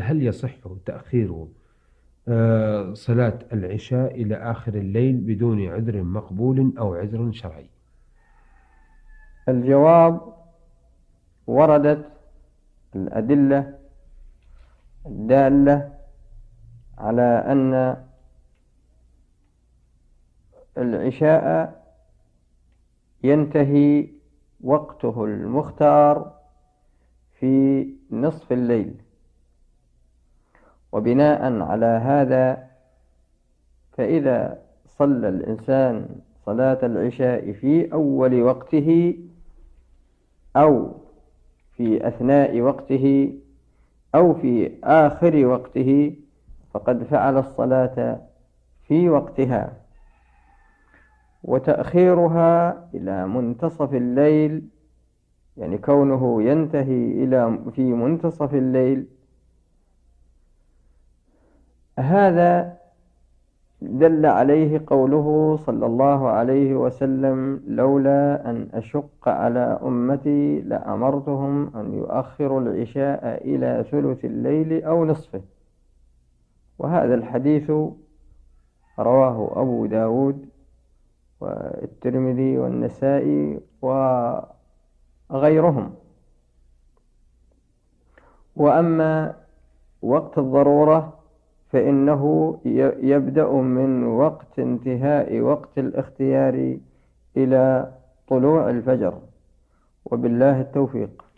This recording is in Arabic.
يقول: هل يصح تأخير صلاة العشاء إلى آخر الليل بدون عذر مقبول أو عذر شرعي؟ الجواب: وردت الأدلة الدالة على أن العشاء ينتهي وقته المختار في نصف الليل، وبناء على هذا فإذا صلى الإنسان صلاة العشاء في أول وقته أو في أثناء وقته أو في آخر وقته فقد فعل الصلاة في وقتها. وتأخيرها إلى منتصف الليل، يعني كونه ينتهي في منتصف الليل، هذا دل عليه قوله صلى الله عليه وسلم: لولا أن أشق على أمتي لأمرتهم أن يؤخروا العشاء إلى ثلث الليل أو نصفه. وهذا الحديث رواه أبو داود والترمذي والنسائي وغيرهم. وأما وقت الضرورة فإنه يبدأ من وقت انتهاء وقت الاختيار إلى طلوع الفجر، وبالله التوفيق.